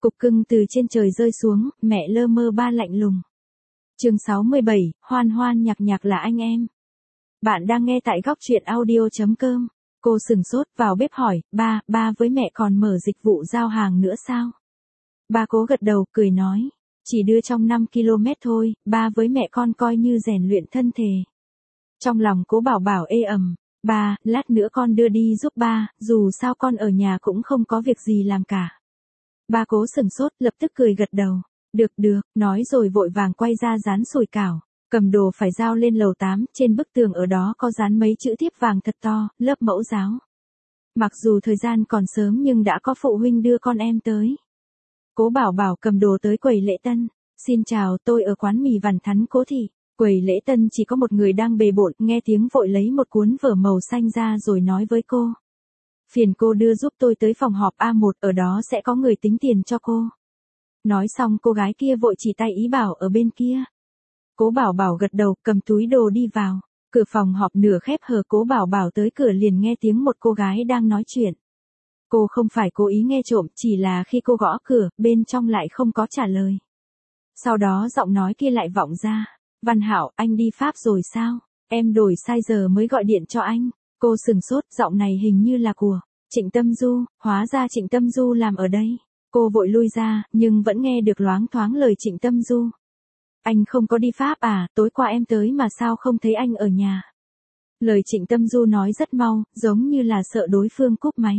Cục cưng từ trên trời rơi xuống, mẹ lơ mơ ba lạnh lùng. Chương 67, Hoan Hoan nhạc nhạc là anh em. Bạn đang nghe tại góc truyện audio.com. Cô sừng sốt vào bếp hỏi, ba với mẹ còn mở dịch vụ giao hàng nữa sao? Ba Cố gật đầu, cười nói, chỉ đưa trong 5 km thôi, ba với mẹ con coi như rèn luyện thân thể. Trong lòng Cố Bảo Bảo ê ẩm, ba, lát nữa con đưa đi giúp ba, dù sao con ở nhà cũng không có việc gì làm cả. Ba Cố sừng sốt, lập tức cười gật đầu. Được, nói rồi vội vàng quay ra dán sủi cảo, cầm đồ phải giao lên lầu 8, trên bức tường ở đó có dán mấy chữ thiếp vàng thật to, lớp mẫu giáo. Mặc dù thời gian còn sớm nhưng đã có phụ huynh đưa con em tới. Cố Bảo Bảo cầm đồ tới quầy lễ tân. Xin chào, tôi ở quán mì Vằn Thắn Cố Thị. Quầy lễ tân chỉ có một người đang bề bộn, nghe tiếng vội lấy một cuốn vở màu xanh ra rồi nói với cô. Phiền cô đưa giúp tôi tới phòng họp A1, ở đó sẽ có người tính tiền cho cô. Nói xong cô gái kia vội chỉ tay ý bảo ở bên kia. Cố Bảo Bảo gật đầu, cầm túi đồ đi vào. Cửa phòng họp nửa khép hờ, Cố Bảo Bảo tới cửa liền nghe tiếng một cô gái đang nói chuyện. Cô không phải cố ý nghe trộm, chỉ là khi cô gõ cửa, bên trong lại không có trả lời. Sau đó giọng nói kia lại vọng ra. Văn Hảo, anh đi Pháp rồi sao? Em đổi sai giờ mới gọi điện cho anh. Cô sừng sốt, giọng này hình như là của Trịnh Tâm Du, hóa ra Trịnh Tâm Du làm ở đây. Cô vội lui ra, nhưng vẫn nghe được loáng thoáng lời Trịnh Tâm Du. Anh không có đi Pháp à, tối qua em tới mà sao không thấy anh ở nhà. Lời Trịnh Tâm Du nói rất mau, giống như là sợ đối phương cúp máy.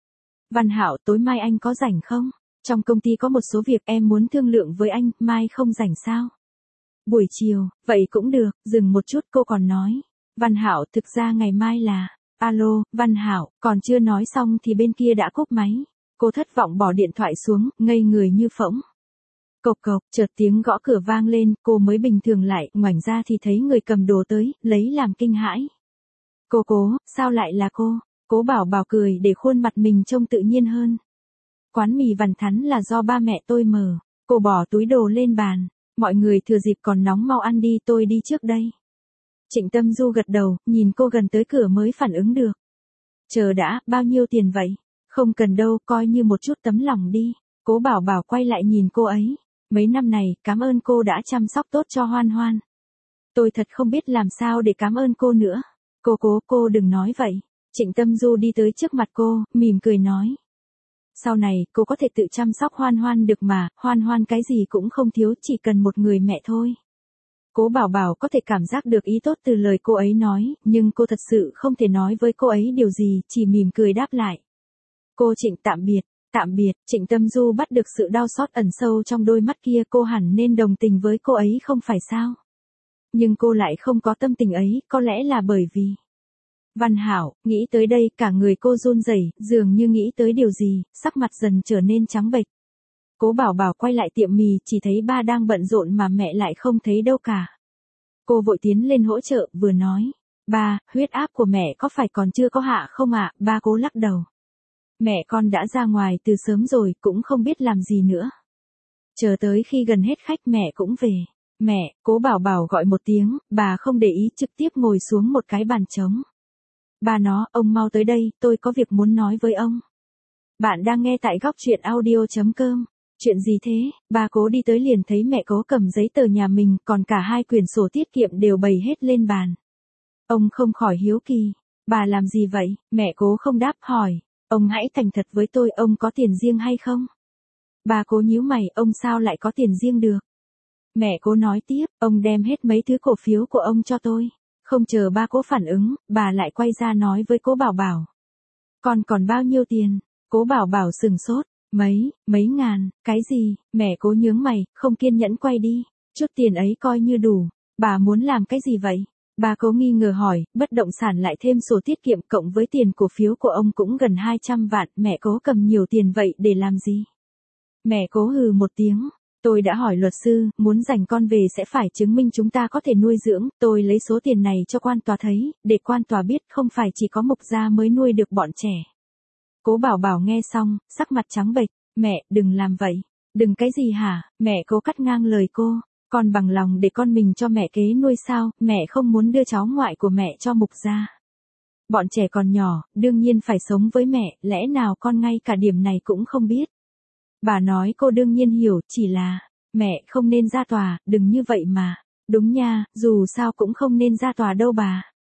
Văn Hảo, tối mai anh có rảnh không? Trong công ty có một số việc em muốn thương lượng với anh, mai không rảnh sao? Buổi chiều, vậy cũng được, dừng một chút cô còn nói. Văn Hảo, thực ra ngày mai là... Alo, Văn Hảo, còn chưa nói xong thì bên kia đã cúp máy. Cô thất vọng bỏ điện thoại xuống, ngây người như phỗng. Cộc cộc, chợt tiếng gõ cửa vang lên, cô mới bình thường lại, ngoảnh ra thì thấy người cầm đồ tới, lấy làm kinh hãi. Cố, sao lại là cô? Cố Bảo Bảo cười để khuôn mặt mình trông tự nhiên hơn. Quán mì Vằn Thắn là do ba mẹ tôi mở. Cô bỏ túi đồ lên bàn. Mọi người thừa dịp còn nóng mau ăn đi, tôi đi trước đây. Trịnh Tâm Du gật đầu, nhìn cô gần tới cửa mới phản ứng được. Chờ đã, bao nhiêu tiền vậy? Không cần đâu, coi như một chút tấm lòng đi. Cố Bảo Bảo quay lại nhìn cô ấy. Mấy năm này, cảm ơn cô đã chăm sóc tốt cho Hoan Hoan. Tôi thật không biết làm sao để cảm ơn cô nữa. Cô đừng nói vậy. Trịnh Tâm Du đi tới trước mặt cô, mỉm cười nói. Sau này, cô có thể tự chăm sóc Hoan Hoan được mà, Hoan Hoan cái gì cũng không thiếu, chỉ cần một người mẹ thôi. Cố Bảo Bảo có thể cảm giác được ý tốt từ lời cô ấy nói, nhưng cô thật sự không thể nói với cô ấy điều gì, chỉ mỉm cười đáp lại. Cô Trịnh tạm biệt, Trịnh Tâm Du bắt được sự đau xót ẩn sâu trong đôi mắt kia, cô hẳn nên đồng tình với cô ấy không phải sao? Nhưng cô lại không có tâm tình ấy, có lẽ là bởi vì... Văn Hảo, nghĩ tới đây cả người cô run rẩy, dường như nghĩ tới điều gì, sắc mặt dần trở nên trắng bệch. Cố Bảo Bảo quay lại tiệm mì, chỉ thấy ba đang bận rộn mà mẹ lại không thấy đâu cả. Cô vội tiến lên hỗ trợ, vừa nói, ba, huyết áp của mẹ có phải còn chưa có hạ không ạ? Ba Cố lắc đầu. Mẹ con đã ra ngoài từ sớm rồi, cũng không biết làm gì nữa. Chờ tới khi gần hết khách mẹ cũng về. Mẹ, Cố Bảo Bảo gọi một tiếng, bà không để ý, trực tiếp ngồi xuống một cái bàn trống. Ba nó, ông mau tới đây, tôi có việc muốn nói với ông. Bạn đang nghe tại góc truyện audio.com. Chuyện gì thế? Ba Cố đi tới liền thấy mẹ Cố cầm giấy tờ nhà mình, còn cả 2 quyển sổ tiết kiệm đều bày hết lên bàn. Ông không khỏi hiếu kỳ. Bà làm gì vậy? Mẹ Cố không đáp, hỏi. Ông hãy thành thật với tôi, ông có tiền riêng hay không? Ba Cố nhíu mày, ông sao lại có tiền riêng được? Mẹ Cố nói tiếp, ông đem hết mấy thứ cổ phiếu của ông cho tôi. Không chờ ba Cố phản ứng, bà lại quay ra nói với Cố Bảo Bảo. Con còn bao nhiêu tiền? Cố Bảo Bảo sừng sốt. Mấy ngàn, cái gì? Mẹ Cố nhướng mày, không kiên nhẫn quay đi. Chút tiền ấy coi như đủ. Bà muốn làm cái gì vậy? Bà Cố nghi ngờ hỏi, bất động sản lại thêm sổ tiết kiệm cộng với tiền cổ phiếu của ông cũng gần 200 vạn, mẹ Cố cầm nhiều tiền vậy để làm gì? Mẹ Cố hừ một tiếng. Tôi đã hỏi luật sư, muốn giành con về sẽ phải chứng minh chúng ta có thể nuôi dưỡng, tôi lấy số tiền này cho quan tòa thấy, để quan tòa biết không phải chỉ có Mục gia mới nuôi được bọn trẻ. Cố Bảo Bảo nghe xong, sắc mặt trắng bệch, mẹ, đừng làm vậy. Đừng cái gì hả? Mẹ Cố cắt ngang lời cô, con bằng lòng để con mình cho mẹ kế nuôi sao, mẹ không muốn đưa cháu ngoại của mẹ cho Mục gia. Bọn trẻ còn nhỏ, đương nhiên phải sống với mẹ, lẽ nào con ngay cả điểm này cũng không biết. Bà nói cô đương nhiên hiểu, chỉ là, mẹ không nên ra tòa, đừng như vậy mà. Đúng nha, dù sao cũng không nên ra tòa đâu bà.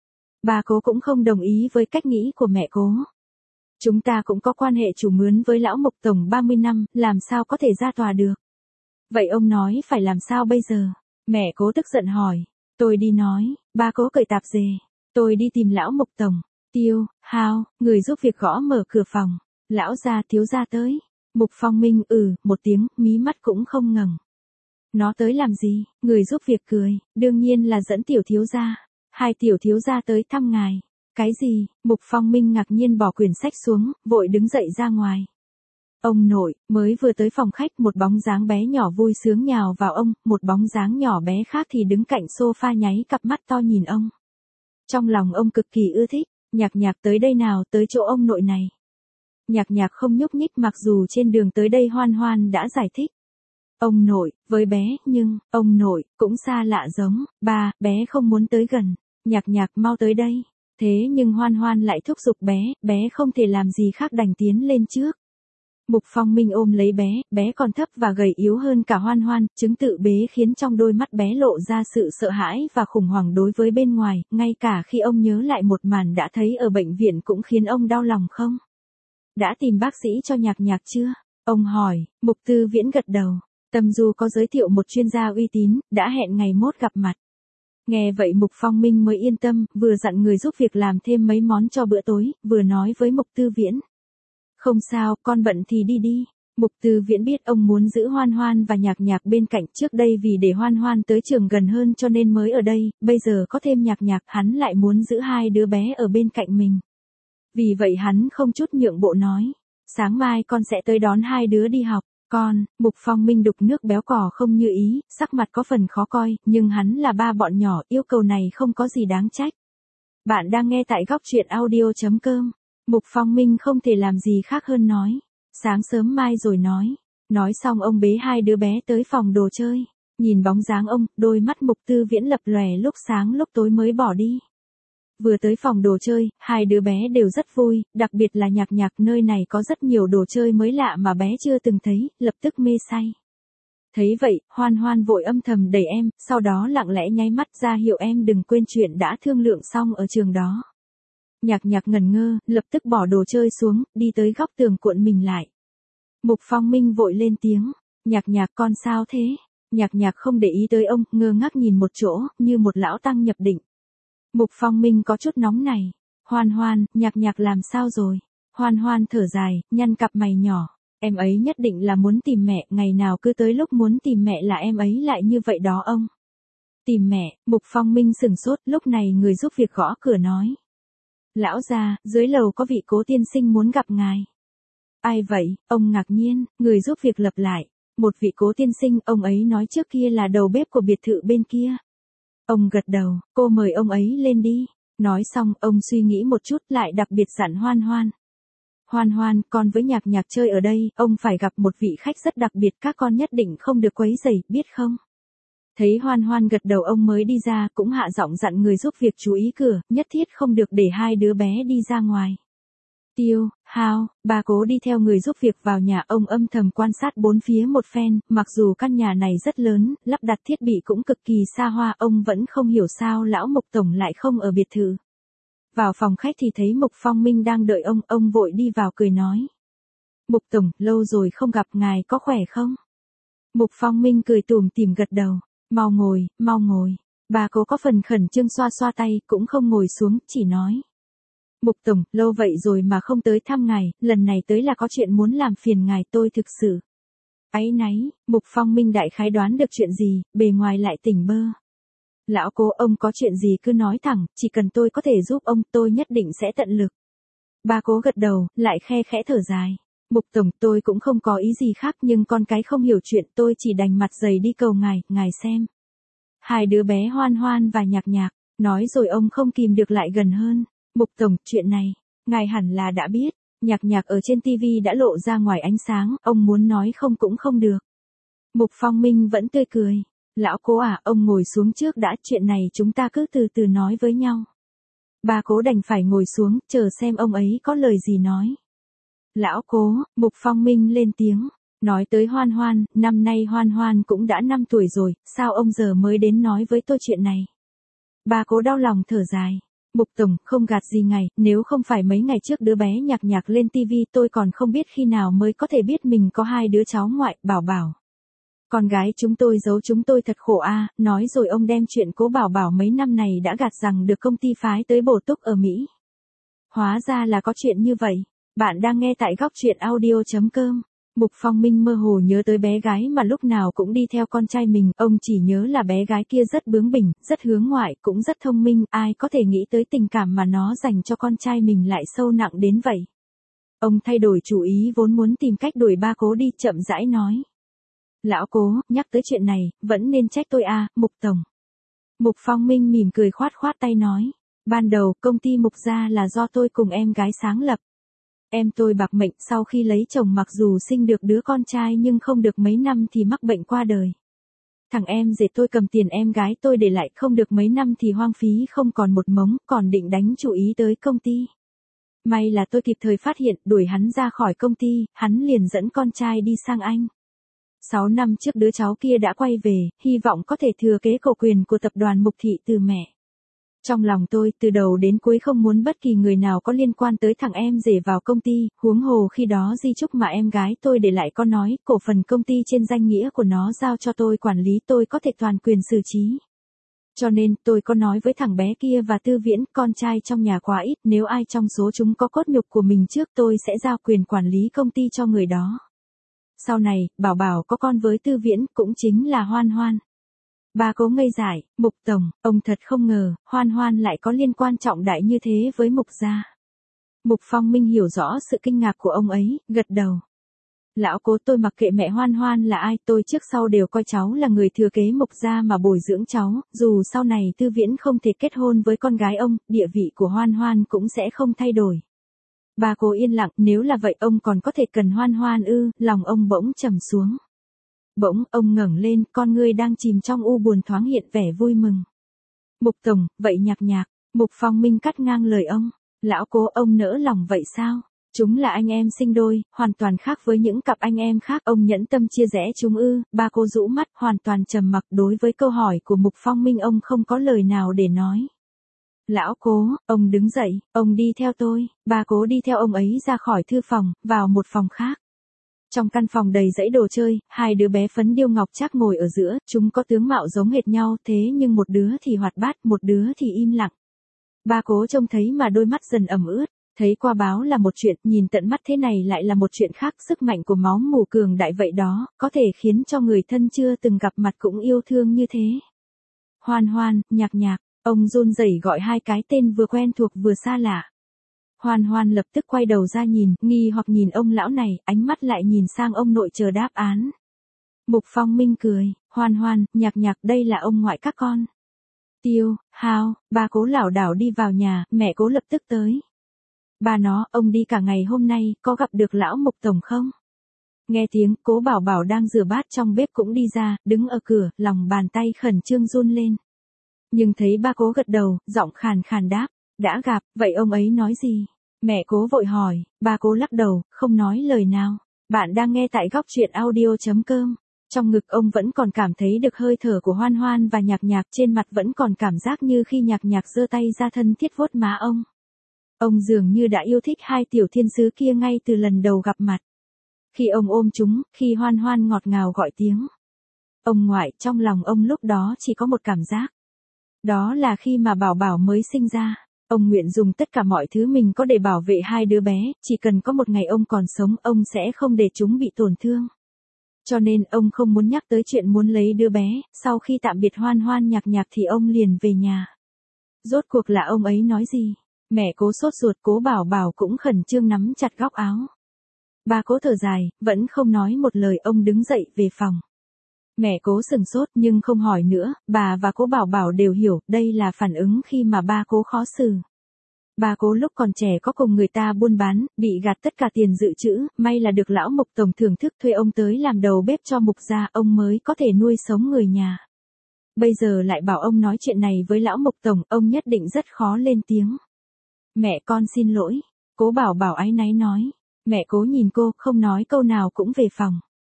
Bà cố cũng không đồng ý với cách nghĩ của mẹ cố. Chúng ta cũng có quan hệ chủ mướn với lão Mục Tổng 30 năm, làm sao có thể ra tòa được. Vậy ông nói phải làm sao bây giờ? Mẹ cố tức giận hỏi. Tôi đi nói, ba cố cởi tạp dề. Tôi đi tìm lão Mục Tổng. Tiêu, Hao, người giúp việc gõ mở cửa phòng. Lão gia thiếu gia tới. Mục Phong Minh một tiếng, mí mắt cũng không ngẩng. Nó tới làm gì? Người giúp việc cười, đương nhiên là dẫn tiểu thiếu gia. Hai tiểu thiếu gia tới thăm ngài. Cái gì? Mục Phong Minh ngạc nhiên bỏ quyển sách xuống, vội đứng dậy ra ngoài. Ông nội, mới vừa tới phòng khách một bóng dáng bé nhỏ vui sướng nhào vào ông, một bóng dáng nhỏ bé khác thì đứng cạnh sofa nháy cặp mắt to nhìn ông. Trong lòng ông cực kỳ ưa thích, Nhạc Nhạc tới đây nào, tới chỗ ông nội này. Nhạc Nhạc không nhúc nhích mặc dù trên đường tới đây Hoan Hoan đã giải thích. Ông nội, với bé, nhưng, ông nội, cũng xa lạ giống, ba, bé không muốn tới gần, Nhạc Nhạc mau tới đây. Thế nhưng Hoan Hoan lại thúc giục bé không thể làm gì khác đành tiến lên trước. Mục Phong Minh ôm lấy bé còn thấp và gầy yếu hơn cả Hoan Hoan, chứng tự bế khiến trong đôi mắt bé lộ ra sự sợ hãi và khủng hoảng đối với bên ngoài, ngay cả khi ông nhớ lại một màn đã thấy ở bệnh viện cũng khiến ông đau lòng không? Đã tìm bác sĩ cho Nhạc Nhạc chưa? Ông hỏi, Mục Tư Viễn gật đầu. Tâm Du có giới thiệu một chuyên gia uy tín, đã hẹn ngày mốt gặp mặt. Nghe vậy Mục Phong Minh mới yên tâm, vừa dặn người giúp việc làm thêm mấy món cho bữa tối, vừa nói với Mục Tư Viễn. Không sao, con bận thì đi đi. Mục Tư Viễn biết ông muốn giữ Hoan Hoan và Nhạc Nhạc bên cạnh, trước đây vì để Hoan Hoan tới trường gần hơn cho nên mới ở đây, bây giờ có thêm Nhạc Nhạc hắn lại muốn giữ hai đứa bé ở bên cạnh mình. Vì vậy hắn không chút nhượng bộ nói, sáng mai con sẽ tới đón hai đứa đi học. Con, Mục Phong Minh đục nước béo cò không như ý, sắc mặt có phần khó coi, nhưng hắn là ba bọn nhỏ, yêu cầu này không có gì đáng trách. Bạn đang nghe tại góc truyện audio.com. Mục Phong Minh không thể làm gì khác hơn nói. Sáng sớm mai rồi nói. Nói xong ông bế hai đứa bé tới phòng đồ chơi. Nhìn bóng dáng ông, đôi mắt Mục Tư Viễn lập lòe lúc sáng lúc tối mới bỏ đi. Vừa tới phòng đồ chơi, hai đứa bé đều rất vui, đặc biệt là Nhạc Nhạc, nơi này có rất nhiều đồ chơi mới lạ mà bé chưa từng thấy, lập tức mê say. Thấy vậy, Hoan Hoan vội âm thầm đẩy em, sau đó lặng lẽ nháy mắt ra hiệu em đừng quên chuyện đã thương lượng xong ở trường đó. Nhạc Nhạc ngẩn ngơ, lập tức bỏ đồ chơi xuống, đi tới góc tường cuộn mình lại. Mục Phong Minh vội lên tiếng, Nhạc Nhạc con sao thế? Nhạc Nhạc không để ý tới ông, ngơ ngác nhìn một chỗ, như một lão tăng nhập định. Mục Phong Minh có chút nóng này. Hoan Hoan, Nhạc Nhạc làm sao rồi? Hoan Hoan thở dài, nhăn cặp mày nhỏ. Em ấy nhất định là muốn tìm mẹ, ngày nào cứ tới lúc muốn tìm mẹ là em ấy lại như vậy đó ông. Tìm mẹ, Mục Phong Minh sửng sốt, lúc này người giúp việc gõ cửa nói. Lão gia, dưới lầu có vị Cố tiên sinh muốn gặp ngài. Ai vậy? Ông ngạc nhiên, người giúp việc lặp lại. Một vị Cố tiên sinh, ông ấy nói trước kia là đầu bếp của biệt thự bên kia. Ông gật đầu, cô mời ông ấy lên đi. Nói xong, ông suy nghĩ một chút lại đặc biệt dặn Hoan Hoan. Hoan Hoan, con với Nhạc Nhạc chơi ở đây, ông phải gặp một vị khách rất đặc biệt, các con nhất định không được quấy rầy, biết không? Thấy Hoan Hoan gật đầu ông mới đi ra, cũng hạ giọng dặn người giúp việc chú ý cửa, nhất thiết không được để hai đứa bé đi ra ngoài. Tiêu, Hao, ba Cố đi theo người giúp việc vào nhà, ông âm thầm quan sát bốn phía một phen, mặc dù căn nhà này rất lớn, lắp đặt thiết bị cũng cực kỳ xa hoa, ông vẫn không hiểu sao lão Mục Tổng lại không ở biệt thự. Vào phòng khách thì thấy Mục Phong Minh đang đợi ông vội đi vào cười nói. Mục Tổng, lâu rồi không gặp ngài có khỏe không? Mục Phong Minh cười tủm tỉm gật đầu, mau ngồi, mau ngồi. Bà Cố có phần khẩn trương xoa xoa tay, cũng không ngồi xuống, chỉ nói. Mục Tổng, lâu vậy rồi mà không tới thăm ngài, lần này tới là có chuyện muốn làm phiền ngài, tôi thực sự. Áy náy, Mục Phong Minh đại khái đoán được chuyện gì, bề ngoài lại tỉnh bơ. Lão Cố, ông có chuyện gì cứ nói thẳng, chỉ cần tôi có thể giúp ông, tôi nhất định sẽ tận lực. Bà Cố gật đầu, lại khe khẽ thở dài. Mục Tổng, tôi cũng không có ý gì khác nhưng con cái không hiểu chuyện, tôi chỉ đành mặt dày đi cầu ngài xem. Hai đứa bé Hoan Hoan và Nhạc Nhạc, nói rồi ông không kìm được lại gần hơn. Mục Tổng, chuyện này, ngài hẳn là đã biết, Nhạc Nhạc ở trên TV đã lộ ra ngoài ánh sáng, ông muốn nói không cũng không được. Mục Phong Minh vẫn tươi cười. Lão Cố à, ông ngồi xuống trước đã, chuyện này chúng ta cứ từ từ nói với nhau. Bà Cố đành phải ngồi xuống, chờ xem ông ấy có lời gì nói. Lão Cố, Mục Phong Minh lên tiếng. Nói tới Hoan Hoan, năm nay Hoan Hoan cũng đã 5 tuổi rồi, sao ông giờ mới đến nói với tôi chuyện này? Bà Cố đau lòng thở dài. Mục Tổng, không gạt gì ngài, nếu không phải mấy ngày trước đứa bé Nhạc Nhạc lên tivi tôi còn không biết khi nào mới có thể biết mình có 2 đứa cháu ngoại, Bảo Bảo. Con gái chúng tôi giấu chúng tôi thật khổ a, nói rồi ông đem chuyện Cố Bảo Bảo mấy năm này đã gạt rằng được công ty phái tới bổ túc ở Mỹ. Hóa ra là có chuyện như vậy. Bạn đang nghe tại góc truyện audio.com. Mục Phong Minh mơ hồ nhớ tới bé gái mà lúc nào cũng đi theo con trai mình, ông chỉ nhớ là bé gái kia rất bướng bỉnh, rất hướng ngoại, cũng rất thông minh, ai có thể nghĩ tới tình cảm mà nó dành cho con trai mình lại sâu nặng đến vậy. Ông thay đổi chủ ý vốn muốn tìm cách đuổi ba Cố đi, chậm rãi nói. Lão Cố, nhắc tới chuyện này, vẫn nên trách tôi à, Mục Tổng. Mục Phong Minh mỉm cười khoát khoát tay nói. Ban đầu, công ty Mục gia là do tôi cùng em gái sáng lập. Em tôi bạc mệnh, sau khi lấy chồng mặc dù sinh được đứa con trai nhưng không được mấy năm thì mắc bệnh qua đời. Thằng em dệt tôi cầm tiền em gái tôi để lại, không được mấy năm thì hoang phí không còn một mống, còn định đánh chú ý tới công ty. May là tôi kịp thời phát hiện, đuổi hắn ra khỏi công ty, hắn liền dẫn con trai đi sang Anh. 6 năm trước đứa cháu kia đã quay về, hy vọng có thể thừa kế cổ quyền của tập đoàn Mục Thị từ mẹ. Trong lòng tôi, từ đầu đến cuối không muốn bất kỳ người nào có liên quan tới thằng em rể vào công ty, huống hồ khi đó di chúc mà em gái tôi để lại có nói, cổ phần công ty trên danh nghĩa của nó giao cho tôi quản lý, tôi có thể toàn quyền xử trí. Cho nên, tôi có nói với thằng bé kia và Tư Viễn, con trai trong nhà quá ít, nếu ai trong số chúng có cốt nhục của mình trước tôi sẽ giao quyền quản lý công ty cho người đó. Sau này, Bảo Bảo có con với Tư Viễn, cũng chính là Hoan Hoan. Bà Cố ngây dại, Mục Tổng, ông thật không ngờ, Hoan Hoan lại có liên quan trọng đại như thế với Mục gia. Mục Phong Minh hiểu rõ sự kinh ngạc của ông ấy, gật đầu. Lão Cố, tôi mặc kệ mẹ Hoan Hoan là ai, tôi trước sau đều coi cháu là người thừa kế Mục gia mà bồi dưỡng cháu, dù sau này Tư Viễn không thể kết hôn với con gái ông, địa vị của Hoan Hoan cũng sẽ không thay đổi. Bà Cố yên lặng, nếu là vậy ông còn có thể cần Hoan Hoan ư, lòng ông bỗng trầm xuống. Bỗng, ông ngẩng lên, con ngươi đang chìm trong u buồn thoáng hiện vẻ vui mừng. Mục Tổng, vậy Nhạc Nhạc, Mục Phong Minh cắt ngang lời ông. Lão Cố, ông nỡ lòng vậy sao? Chúng là anh em sinh đôi, hoàn toàn khác với những cặp anh em khác, ông nhẫn tâm chia rẽ chúng ư? Bà Cố rũ mắt, hoàn toàn trầm mặc đối với câu hỏi của Mục Phong Minh, ông không có lời nào để nói. Lão Cố, ông đứng dậy, ông đi theo tôi. Bà Cố đi theo ông ấy ra khỏi thư phòng, vào một phòng khác. Trong căn phòng đầy dãy đồ chơi, 2 đứa bé phấn điêu ngọc trác ngồi ở giữa, chúng có tướng mạo giống hệt nhau, thế nhưng một đứa thì hoạt bát, một đứa thì im lặng. Bà Cố trông thấy mà đôi mắt dần ẩm ướt, thấy qua báo là một chuyện, nhìn tận mắt thế này lại là một chuyện khác, sức mạnh của máu mủ cường đại vậy đó, có thể khiến cho người thân chưa từng gặp mặt cũng yêu thương như thế. Hoan Hoan, Nhạc Nhạc, ông run rẩy gọi 2 cái tên vừa quen thuộc vừa xa lạ. Hoan Hoan lập tức quay đầu ra nhìn, nghi hoặc nhìn ông lão này, ánh mắt lại nhìn sang ông nội chờ đáp án. Mục Phong Minh cười, Hoan Hoan, Nhạc Nhạc, đây là ông ngoại các con. Tiêu, Hao, bà Cố lảo đảo đi vào nhà, mẹ Cố lập tức tới. Bà nó, ông đi cả ngày hôm nay, có gặp được lão Mục Tổng không? Nghe tiếng, Cố Bảo Bảo đang rửa bát trong bếp cũng đi ra, đứng ở cửa, lòng bàn tay khẩn trương run lên. Nhưng thấy ba Cố gật đầu, giọng khàn khàn đáp, đã gặp, vậy ông ấy nói gì? Mẹ Cố vội hỏi, ba Cố lắc đầu, không nói lời nào. Bạn đang nghe tại góc truyện audio.com. Trong ngực ông vẫn còn cảm thấy được hơi thở của Hoan Hoan và Nhạc Nhạc, trên mặt vẫn còn cảm giác như khi Nhạc Nhạc giơ tay ra thân thiết vuốt má ông. Ông dường như đã yêu thích 2 tiểu thiên sứ kia ngay từ lần đầu gặp mặt. Khi ông ôm chúng, khi Hoan Hoan ngọt ngào gọi tiếng ông ngoại, trong lòng ông lúc đó chỉ có một cảm giác. Đó là khi mà Bảo Bảo mới sinh ra, ông nguyện dùng tất cả mọi thứ mình có để bảo vệ 2 đứa bé, chỉ cần có một ngày ông còn sống, ông sẽ không để chúng bị tổn thương. Cho nên ông không muốn nhắc tới chuyện muốn lấy đứa bé, sau khi tạm biệt Hoan Hoan Nhạc Nhạc thì ông liền về nhà. Rốt cuộc là ông ấy nói gì? Mẹ Cố sốt ruột, Cố Bảo Bảo cũng khẩn trương nắm chặt góc áo. Bà Cố thở dài, vẫn không nói một lời, ông đứng dậy về phòng. Mẹ Cố sừng sốt nhưng không hỏi nữa, bà và Cố Bảo Bảo đều hiểu, đây là phản ứng khi mà ba Cố khó xử. Ba Cố lúc còn trẻ có cùng người ta buôn bán, bị gạt tất cả tiền dự trữ, may là được lão Mục Tổng thưởng thức thuê ông tới làm đầu bếp cho Mục gia, ông mới có thể nuôi sống người nhà. Bây giờ lại bảo ông nói chuyện này với lão Mục Tổng, ông nhất định rất khó lên tiếng. Mẹ con xin lỗi, Cố Bảo Bảo áy náy nói. Mẹ Cố nhìn cô, không nói câu nào cũng về phòng.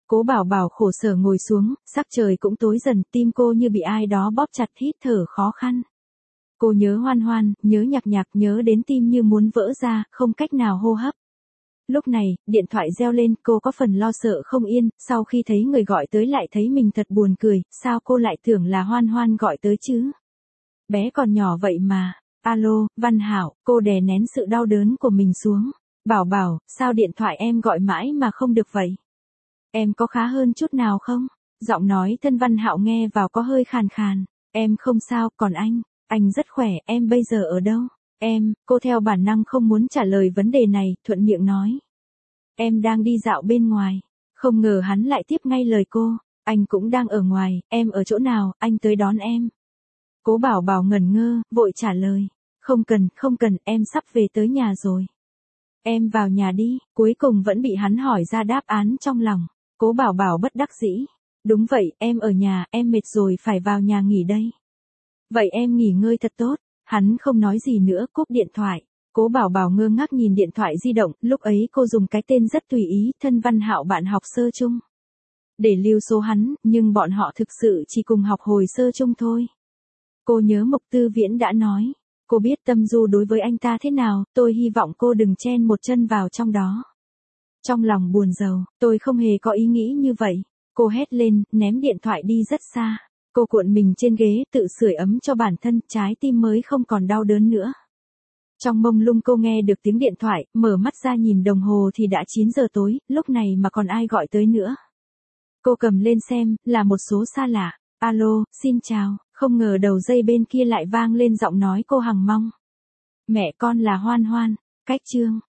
Cố Bảo Bảo khổ sở ngồi xuống, sắc trời cũng tối dần, tim cô như bị ai đó bóp chặt, hít thở khó khăn. Cô nhớ Hoan Hoan, nhớ Nhạc Nhạc, nhớ đến tim như muốn vỡ ra, không cách nào hô hấp. Lúc này, điện thoại reo lên, cô có phần lo sợ không yên, sau khi thấy người gọi tới lại thấy mình thật buồn cười, sao cô lại tưởng là Hoan Hoan gọi tới chứ? Bé còn nhỏ vậy mà. Alo, Văn Hảo, cô đè nén sự đau đớn của mình xuống. Bảo Bảo, sao điện thoại em gọi mãi mà không được vậy? Em có khá hơn chút nào không? Giọng nói thân Văn Hạo nghe vào có hơi khàn khàn. Em không sao, còn anh rất khỏe, em bây giờ ở đâu? Cô theo bản năng không muốn trả lời vấn đề này, thuận miệng nói. Em đang đi dạo bên ngoài. Không ngờ hắn lại tiếp ngay lời cô. Anh cũng đang ở ngoài, em ở chỗ nào, anh tới đón em. Cố Bảo Bảo ngẩn ngơ, vội trả lời. Không cần, em sắp về tới nhà rồi. Em vào nhà đi, cuối cùng vẫn bị hắn hỏi ra đáp án trong lòng. Cố Bảo Bảo bất đắc dĩ. Đúng vậy, em ở nhà, em mệt rồi phải vào nhà nghỉ đây. Vậy em nghỉ ngơi thật tốt. Hắn không nói gì nữa, cúp điện thoại. Cố Bảo Bảo ngơ ngác nhìn điện thoại di động, lúc ấy cô dùng cái tên rất tùy ý, thân Văn Hạo bạn học sơ chung. Để lưu số hắn, nhưng bọn họ thực sự chỉ cùng học hồi sơ chung thôi. Cô nhớ Mộc Tư Viễn đã nói. Cô biết Tâm Du đối với anh ta thế nào, tôi hy vọng cô đừng chen một chân vào trong đó. Trong lòng buồn rầu, tôi không hề có ý nghĩ như vậy. Cô hét lên, ném điện thoại đi rất xa. Cô cuộn mình trên ghế, tự sưởi ấm cho bản thân, trái tim mới không còn đau đớn nữa. Trong mông lung cô nghe được tiếng điện thoại, mở mắt ra nhìn đồng hồ thì đã 9 giờ tối, lúc này mà còn ai gọi tới nữa. Cô cầm lên xem, là một số xa lạ. Alo, xin chào, không ngờ đầu dây bên kia lại vang lên giọng nói cô Hằng Mong. Mẹ con là Hoan Hoan, cách chương.